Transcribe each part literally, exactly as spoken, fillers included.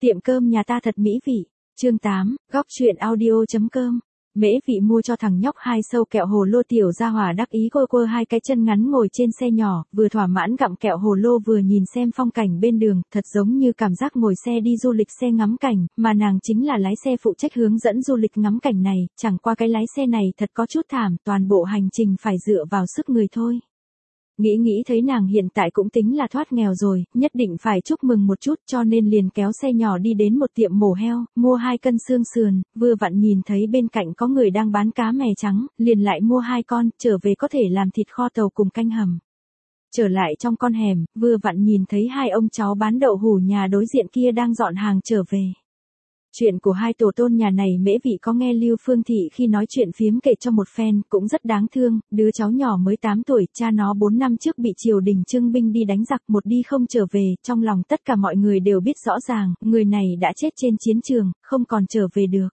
Tiệm cơm nhà ta thật mỹ vị. Chương tám, góc truyện audio.com. Mễ Vị mua cho thằng nhóc hai sâu kẹo hồ lô, tiểu gia hỏa đắc ý quơ quơ hai cái chân ngắn ngồi trên xe nhỏ, vừa thỏa mãn gặm kẹo hồ lô vừa nhìn xem phong cảnh bên đường, thật giống như cảm giác ngồi xe đi du lịch xe ngắm cảnh, mà nàng chính là lái xe phụ trách hướng dẫn du lịch ngắm cảnh này, chẳng qua cái lái xe này thật có chút thảm, toàn bộ hành trình phải dựa vào sức người thôi. Nghĩ nghĩ thấy nàng hiện tại cũng tính là thoát nghèo rồi, nhất định phải chúc mừng một chút, cho nên liền kéo xe nhỏ đi đến một tiệm mổ heo, mua hai cân xương sườn, vừa vặn nhìn thấy bên cạnh có người đang bán cá mè trắng, liền lại mua hai con, trở về có thể làm thịt kho tàu cùng canh hầm. Trở lại trong con hẻm, vừa vặn nhìn thấy hai ông cháu bán đậu hủ nhà đối diện kia đang dọn hàng trở về. Chuyện của hai tổ tôn nhà này Mễ Vị có nghe Lưu Phương Thị khi nói chuyện phiếm kể cho một phen, cũng rất đáng thương, đứa cháu nhỏ mới tám tuổi, cha nó bốn năm trước bị triều đình trưng binh đi đánh giặc, một đi không trở về, trong lòng tất cả mọi người đều biết rõ ràng, người này đã chết trên chiến trường, không còn trở về được.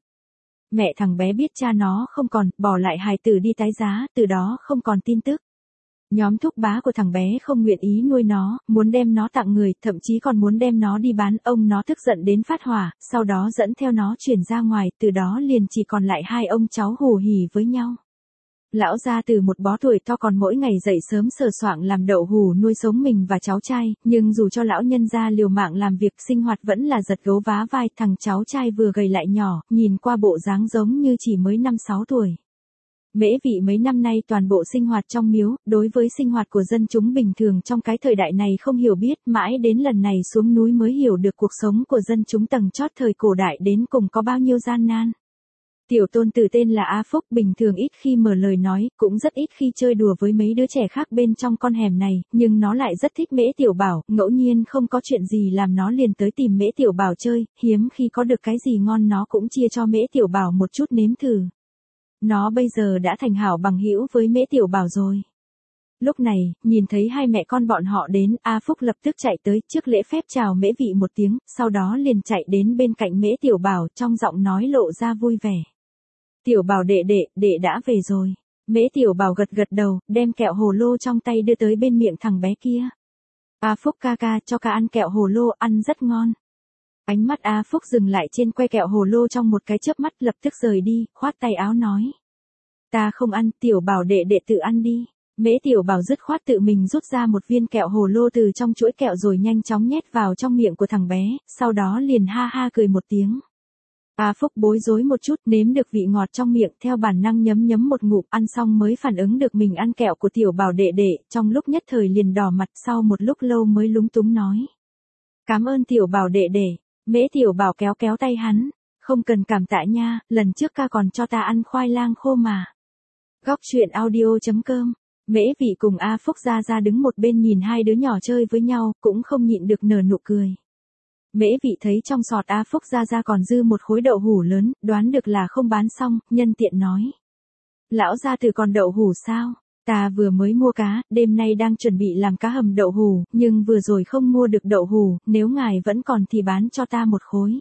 Mẹ thằng bé biết cha nó không còn, bỏ lại hài tử đi tái giá, từ đó không còn tin tức. Nhóm thúc bá của thằng bé không nguyện ý nuôi nó, muốn đem nó tặng người, thậm chí còn muốn đem nó đi bán, ông nó tức giận đến phát hỏa, sau đó dẫn theo nó chuyển ra ngoài, từ đó liền chỉ còn lại hai ông cháu hù hỉ với nhau. Lão gia từ một bó tuổi to còn mỗi ngày dậy sớm sờ soạng làm đậu hù nuôi sống mình và cháu trai, nhưng dù cho lão nhân gia liều mạng làm việc sinh hoạt vẫn là giật gấu vá vai, thằng cháu trai vừa gầy lại nhỏ, nhìn qua bộ dáng giống như chỉ mới năm sáu tuổi. Mễ Vị mấy năm nay toàn bộ sinh hoạt trong miếu, đối với sinh hoạt của dân chúng bình thường trong cái thời đại này không hiểu biết, mãi đến lần này xuống núi mới hiểu được cuộc sống của dân chúng tầng chót thời cổ đại đến cùng có bao nhiêu gian nan. Tiểu tôn tử tên là A Phúc, bình thường ít khi mở lời nói, cũng rất ít khi chơi đùa với mấy đứa trẻ khác bên trong con hẻm này, nhưng nó lại rất thích Mễ Tiểu Bảo, ngẫu nhiên không có chuyện gì làm nó liền tới tìm Mễ Tiểu Bảo chơi, hiếm khi có được cái gì ngon nó cũng chia cho Mễ Tiểu Bảo một chút nếm thử. Nó bây giờ đã thành hảo bằng hữu với Mễ Tiểu Bảo rồi. Lúc này, nhìn thấy hai mẹ con bọn họ đến, A Phúc lập tức chạy tới, trước lễ phép chào Mễ Vị một tiếng, sau đó liền chạy đến bên cạnh Mễ Tiểu Bảo, trong giọng nói lộ ra vui vẻ. Tiểu Bảo đệ đệ, đệ đã về rồi. Mễ Tiểu Bảo gật gật đầu, đem kẹo hồ lô trong tay đưa tới bên miệng thằng bé kia. A Phúc ca ca, cho ca ăn kẹo hồ lô, ăn rất ngon. Ánh mắt A Phúc dừng lại trên que kẹo hồ lô trong một cái chớp mắt, lập tức rời đi, khoát tay áo nói. Ta không ăn, Tiểu Bảo đệ đệ tự ăn đi. Mễ Tiểu Bảo dứt khoát tự mình rút ra một viên kẹo hồ lô từ trong chuỗi kẹo rồi nhanh chóng nhét vào trong miệng của thằng bé, sau đó liền ha ha cười một tiếng. A Phúc bối rối một chút, nếm được vị ngọt trong miệng, theo bản năng nhấm nhấm một ngụm, ăn xong mới phản ứng được mình ăn kẹo của Tiểu Bảo đệ đệ, trong lúc nhất thời liền đỏ mặt, sau một lúc lâu mới lúng túng nói. Cảm ơn Tiểu Bảo đệ đệ. Mễ Tiểu Bảo kéo kéo tay hắn, không cần cảm tạ nha, lần trước ca còn cho ta ăn khoai lang khô mà. Góc truyện audio.com. Mễ Vị cùng A Phúc ra ra đứng một bên nhìn hai đứa nhỏ chơi với nhau, cũng không nhịn được nở nụ cười. Mễ Vị thấy trong sọt A Phúc ra ra còn dư một khối đậu hủ lớn, đoán được là không bán xong, nhân tiện nói. Lão gia từ còn đậu hủ sao? Ta vừa mới mua cá, đêm nay đang chuẩn bị làm cá hầm đậu hủ, nhưng vừa rồi không mua được đậu hủ, nếu ngài vẫn còn thì bán cho ta một khối.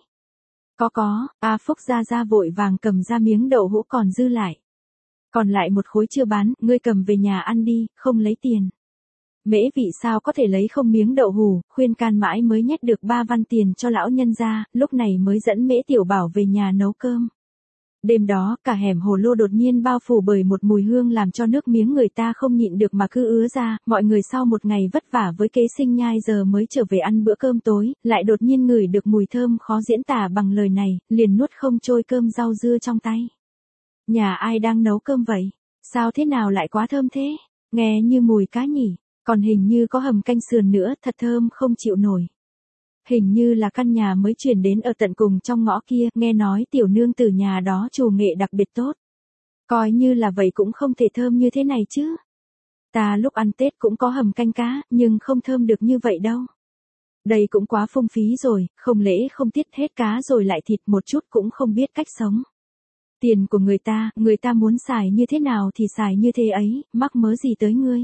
Có có, A Phúc ra ra vội vàng cầm ra miếng đậu hũ còn dư lại. Còn lại một khối chưa bán, ngươi cầm về nhà ăn đi, không lấy tiền. Mễ Vị sao có thể lấy không miếng đậu hủ, khuyên can mãi mới nhét được ba văn tiền cho lão nhân ra, lúc này mới dẫn Mễ Tiểu Bảo về nhà nấu cơm. Đêm đó, cả hẻm hồ lô đột nhiên bao phủ bởi một mùi hương làm cho nước miếng người ta không nhịn được mà cứ ứa ra, mọi người sau một ngày vất vả với kế sinh nhai giờ mới trở về ăn bữa cơm tối, lại đột nhiên ngửi được mùi thơm khó diễn tả bằng lời này, liền nuốt không trôi cơm rau dưa trong tay. Nhà ai đang nấu cơm vậy? Sao thế nào lại quá thơm thế? Nghe như mùi cá nhỉ, còn hình như có hầm canh sườn nữa, thật thơm không chịu nổi. Hình như là căn nhà mới chuyển đến ở tận cùng trong ngõ kia, nghe nói tiểu nương tử nhà đó trù nghệ đặc biệt tốt. Coi như là vậy cũng không thể thơm như thế này chứ. Ta lúc ăn Tết cũng có hầm canh cá, nhưng không thơm được như vậy đâu. Đây cũng quá phung phí rồi, không lễ không tiết hết cá rồi lại thịt một chút cũng không biết cách sống. Tiền của người ta, người ta muốn xài như thế nào thì xài như thế ấy, mắc mớ gì tới ngươi.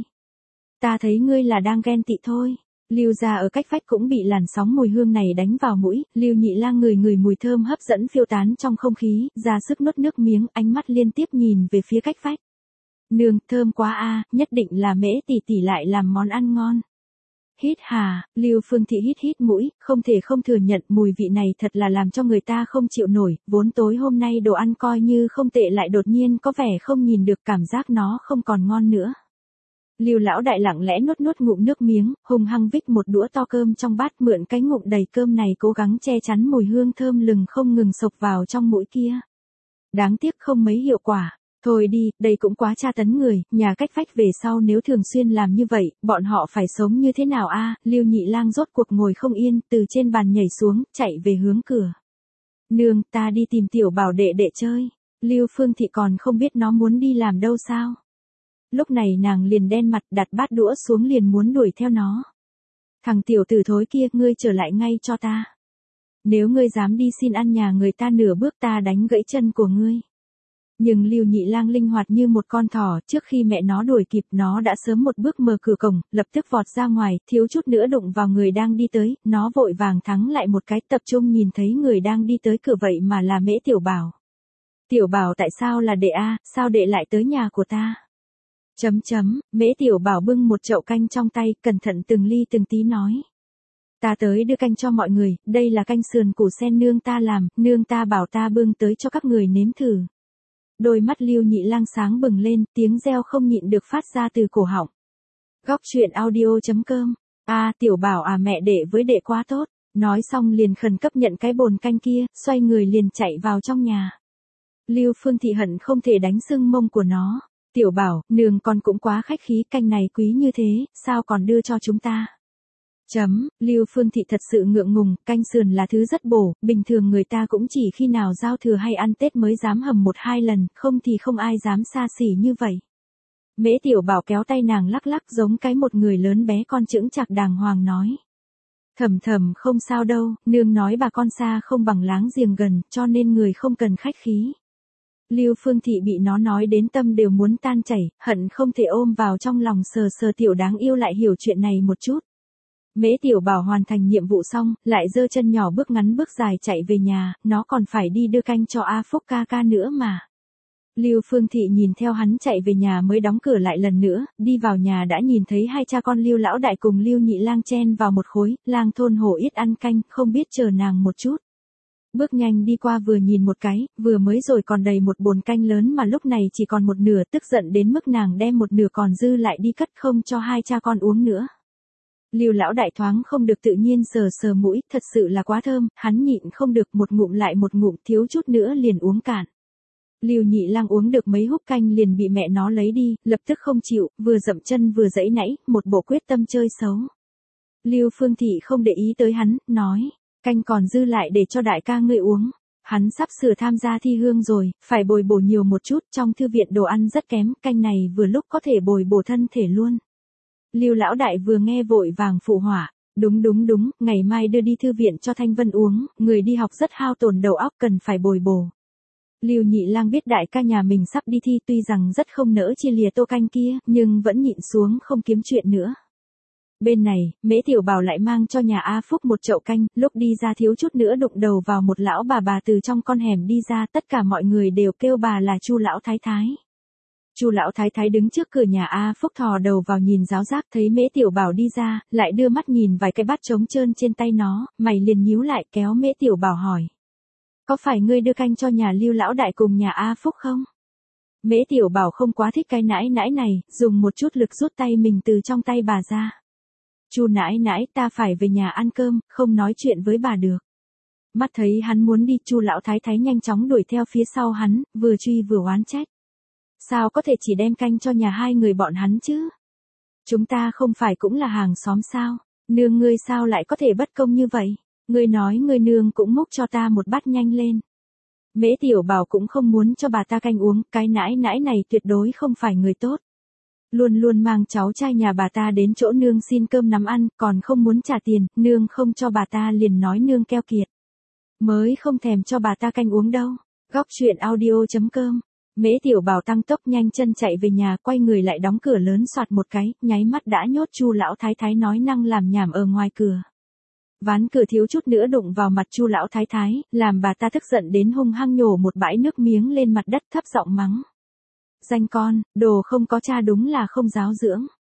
Ta thấy ngươi là đang ghen tị thôi. Lưu gia ở cách vách cũng bị làn sóng mùi hương này đánh vào mũi, Lưu Nhị Lang ngửi ngửi mùi thơm hấp dẫn phiêu tán trong không khí, ra sức nuốt nước miếng, ánh mắt liên tiếp nhìn về phía cách vách. Nương, thơm quá a, nhất định là Mễ tỷ tỷ lại làm món ăn ngon. hít hà, Lưu Phương Thị hít hít mũi, không thể không thừa nhận mùi vị này thật là làm cho người ta không chịu nổi, vốn tối hôm nay đồ ăn coi như không tệ lại đột nhiên có vẻ không nhìn được cảm giác nó không còn ngon nữa. Lưu lão đại lặng lẽ nuốt nuốt ngụm nước miếng, hung hăng vích một đũa to cơm trong bát, mượn cái ngụm đầy cơm này cố gắng che chắn mùi hương thơm lừng không ngừng xộc vào trong mũi kia. Đáng tiếc không mấy hiệu quả. Thôi đi, đây cũng quá tra tấn người, nhà cách vách về sau nếu thường xuyên làm như vậy, bọn họ phải sống như thế nào a? Lưu Nhị Lang rốt cuộc ngồi không yên, từ trên bàn nhảy xuống, chạy về hướng cửa. Nương, ta đi tìm tiểu bảo đệ đệ chơi. Lưu Phương Thị còn không biết nó muốn đi làm đâu sao. Lúc này nàng liền đen mặt, đặt bát đũa xuống liền muốn đuổi theo nó. Thằng tiểu tử thối kia, ngươi trở lại ngay cho ta. Nếu ngươi dám đi xin ăn nhà người ta nửa bước ta đánh gãy chân của ngươi. Nhưng Lưu Nhị Lang linh hoạt như một con thỏ, trước khi mẹ nó đuổi kịp nó đã sớm một bước mở cửa cổng, lập tức vọt ra ngoài, thiếu chút nữa đụng vào người đang đi tới, nó vội vàng thắng lại một cái, tập trung nhìn thấy người đang đi tới cửa vậy mà là Mễ Tiểu Bảo. Tiểu Bảo tại sao là đệ a, sao đệ lại tới nhà của ta? Chấm chấm, Mễ Tiểu Bảo bưng một chậu canh trong tay, cẩn thận từng ly từng tí nói. Ta tới đưa canh cho mọi người, đây là canh sườn củ sen nương ta làm, nương ta bảo ta bưng tới cho các người nếm thử. Đôi mắt Lưu Nhị Lang sáng bừng lên, tiếng reo không nhịn được phát ra từ cổ họng. Góc truyện audio chấm com. A, Tiểu Bảo à, mẹ đệ với đệ quá tốt. Nói xong liền khẩn cấp nhận cái bồn canh kia, xoay người liền chạy vào trong nhà. Lưu Phương Thị hận không thể đánh sưng mông của nó. Tiểu Bảo, nương con cũng quá khách khí, canh này quý như thế, sao còn đưa cho chúng ta? Chấm, Lưu Phương Thị thật sự ngượng ngùng, canh sườn là thứ rất bổ, bình thường người ta cũng chỉ khi nào giao thừa hay ăn Tết mới dám hầm một hai lần, không thì không ai dám xa xỉ như vậy. Mễ Tiểu Bảo kéo tay nàng lắc lắc giống cái một người lớn bé con chững chạc đàng hoàng nói. Thầm thầm không sao đâu, nương nói bà con xa không bằng láng giềng gần, cho nên người không cần khách khí. Lưu Phương Thị bị nó nói đến tâm đều muốn tan chảy, hận không thể ôm vào trong lòng sờ sờ tiểu đáng yêu lại hiểu chuyện này một chút. Mễ Tiểu Bảo hoàn thành nhiệm vụ xong, lại giơ chân nhỏ bước ngắn bước dài chạy về nhà, nó còn phải đi đưa canh cho A Phúc ca ca nữa mà. Lưu Phương Thị nhìn theo hắn chạy về nhà mới đóng cửa lại lần nữa, đi vào nhà đã nhìn thấy hai cha con Lưu lão đại cùng Lưu Nhị Lang chen vào một khối, Lang thôn hổ yết ăn canh, không biết chờ nàng một chút. Bước nhanh đi qua vừa nhìn một cái, vừa mới rồi còn đầy một bồn canh lớn mà lúc này chỉ còn một nửa, tức giận đến mức nàng đem một nửa còn dư lại đi cất không cho hai cha con uống nữa. Lưu lão đại thoáng không được tự nhiên sờ sờ mũi, thật sự là quá thơm, hắn nhịn không được một ngụm lại một ngụm, thiếu chút nữa liền uống cạn. Lưu Nhị Lang uống được mấy húp canh liền bị mẹ nó lấy đi, lập tức không chịu, vừa dậm chân vừa giãy nãy, một bộ quyết tâm chơi xấu. Lưu Phương Thị không để ý tới hắn, nói, canh còn dư lại để cho đại ca ngươi uống. Hắn sắp sửa tham gia thi hương rồi, phải bồi bổ nhiều một chút, trong thư viện đồ ăn rất kém, canh này vừa lúc có thể bồi bổ thân thể luôn. Lưu lão đại vừa nghe vội vàng phụ họa, đúng đúng đúng, ngày mai đưa đi thư viện cho Thanh Vân uống, người đi học rất hao tổn đầu óc cần phải bồi bổ. Lưu Nhị Lang biết đại ca nhà mình sắp đi thi, tuy rằng rất không nỡ chia lìa tô canh kia, nhưng vẫn nhịn xuống không kiếm chuyện nữa. Bên này, Mễ Tiểu Bảo lại mang cho nhà A Phúc một chậu canh, lúc đi ra thiếu chút nữa đụng đầu vào một lão bà bà từ trong con hẻm đi ra, tất cả mọi người đều kêu bà là Chu lão thái thái. Chu lão thái thái đứng trước cửa nhà A Phúc thò đầu vào nhìn giáo giác, thấy Mễ Tiểu Bảo đi ra, lại đưa mắt nhìn vài cái bát trống trơn trên tay nó, mày liền nhíu lại kéo Mễ Tiểu Bảo hỏi. Có phải ngươi đưa canh cho nhà Lưu lão đại cùng nhà A Phúc không? Mễ Tiểu Bảo không quá thích cái nãi nãi này, dùng một chút lực rút tay mình từ trong tay bà ra. Chu nãi nãi, ta phải về nhà ăn cơm, không nói chuyện với bà được. Mắt thấy hắn muốn đi, Chu lão thái thái nhanh chóng đuổi theo phía sau hắn, vừa truy vừa oán trách. Sao có thể chỉ đem canh cho nhà hai người bọn hắn chứ? Chúng ta không phải cũng là hàng xóm sao? Nương ngươi sao lại có thể bất công như vậy? Ngươi nói ngươi nương cũng múc cho ta một bát nhanh lên. Mễ Tiểu Bảo cũng không muốn cho bà ta canh uống, cái nãi nãi này tuyệt đối không phải người tốt. Luôn luôn mang cháu trai nhà bà ta đến chỗ nương xin cơm nắm ăn, còn không muốn trả tiền, nương không cho bà ta liền nói nương keo kiệt. Mới không thèm cho bà ta canh uống đâu. Góc truyện audio chấm com. Mễ Tiểu Bảo tăng tốc nhanh chân chạy về nhà, quay người lại đóng cửa lớn soạt một cái, nháy mắt đã nhốt Chu lão thái thái nói năng làm nhảm ở ngoài cửa. Ván cửa thiếu chút nữa đụng vào mặt Chu lão thái thái, làm bà ta tức giận đến hung hăng nhổ một bãi nước miếng lên mặt đất thấp giọng mắng. Danh con, đồ không có cha đúng là không giáo dưỡng.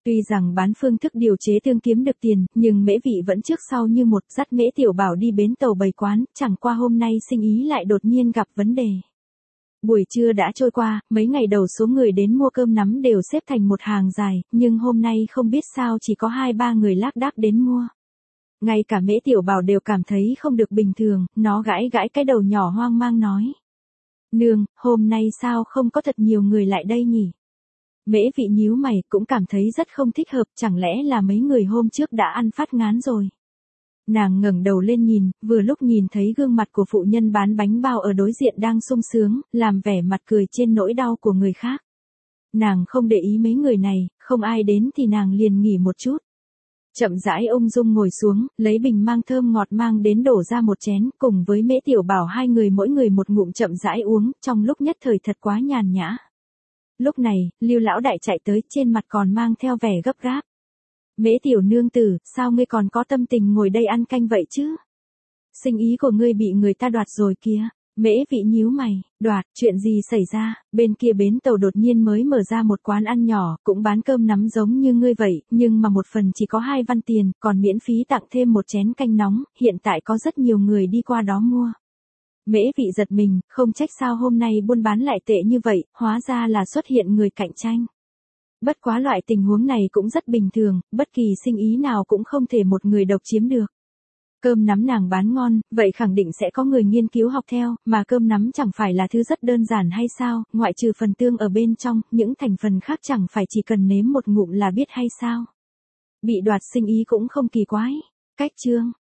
Tuy rằng bán phương thức điều chế tương kiếm được tiền, nhưng Mễ Vị vẫn trước sau như một, dắt Mễ Tiểu Bảo đi bến tàu bày quán, chẳng qua hôm nay sinh ý lại đột nhiên gặp vấn đề. Buổi trưa đã trôi qua, mấy ngày đầu số người đến mua cơm nắm đều xếp thành một hàng dài, nhưng hôm nay không biết sao chỉ có hai ba người lác đác đến mua. Ngay cả Mễ Tiểu Bảo đều cảm thấy không được bình thường, nó gãi gãi cái đầu nhỏ hoang mang nói. Nương, hôm nay sao không có thật nhiều người lại đây nhỉ? Mễ Vị nhíu mày, cũng cảm thấy rất không thích hợp, chẳng lẽ là mấy người hôm trước đã ăn phát ngán rồi. Nàng ngẩng đầu lên nhìn, vừa lúc nhìn thấy gương mặt của phụ nhân bán bánh bao ở đối diện đang sung sướng, làm vẻ mặt cười trên nỗi đau của người khác. Nàng không để ý mấy người này, không ai đến thì nàng liền nghỉ một chút. Chậm rãi ung dung ngồi xuống, lấy bình mang thơm ngọt mang đến đổ ra một chén, cùng với Mễ Tiểu Bảo hai người mỗi người một ngụm chậm rãi uống, trong lúc nhất thời thật quá nhàn nhã. Lúc này, Lưu lão đại chạy tới, trên mặt còn mang theo vẻ gấp gáp. Mễ tiểu nương tử, sao ngươi còn có tâm tình ngồi đây ăn canh vậy chứ? Sinh ý của ngươi bị người ta đoạt rồi kìa. Mễ Vị nhíu mày, đoạt, chuyện gì xảy ra? Bên kia bến tàu đột nhiên mới mở ra một quán ăn nhỏ, cũng bán cơm nắm giống như ngươi vậy, nhưng mà một phần chỉ có hai văn tiền, còn miễn phí tặng thêm một chén canh nóng, hiện tại có rất nhiều người đi qua đó mua. Mễ Vị giật mình, không trách sao hôm nay buôn bán lại tệ như vậy, hóa ra là xuất hiện người cạnh tranh. Bất quá loại tình huống này cũng rất bình thường, bất kỳ sinh ý nào cũng không thể một người độc chiếm được. Cơm nắm nàng bán ngon, vậy khẳng định sẽ có người nghiên cứu học theo, mà cơm nắm chẳng phải là thứ rất đơn giản hay sao, ngoại trừ phần tương ở bên trong, những thành phần khác chẳng phải chỉ cần nếm một ngụm là biết hay sao. Bị đoạt sinh ý cũng không kỳ quái. Cách chương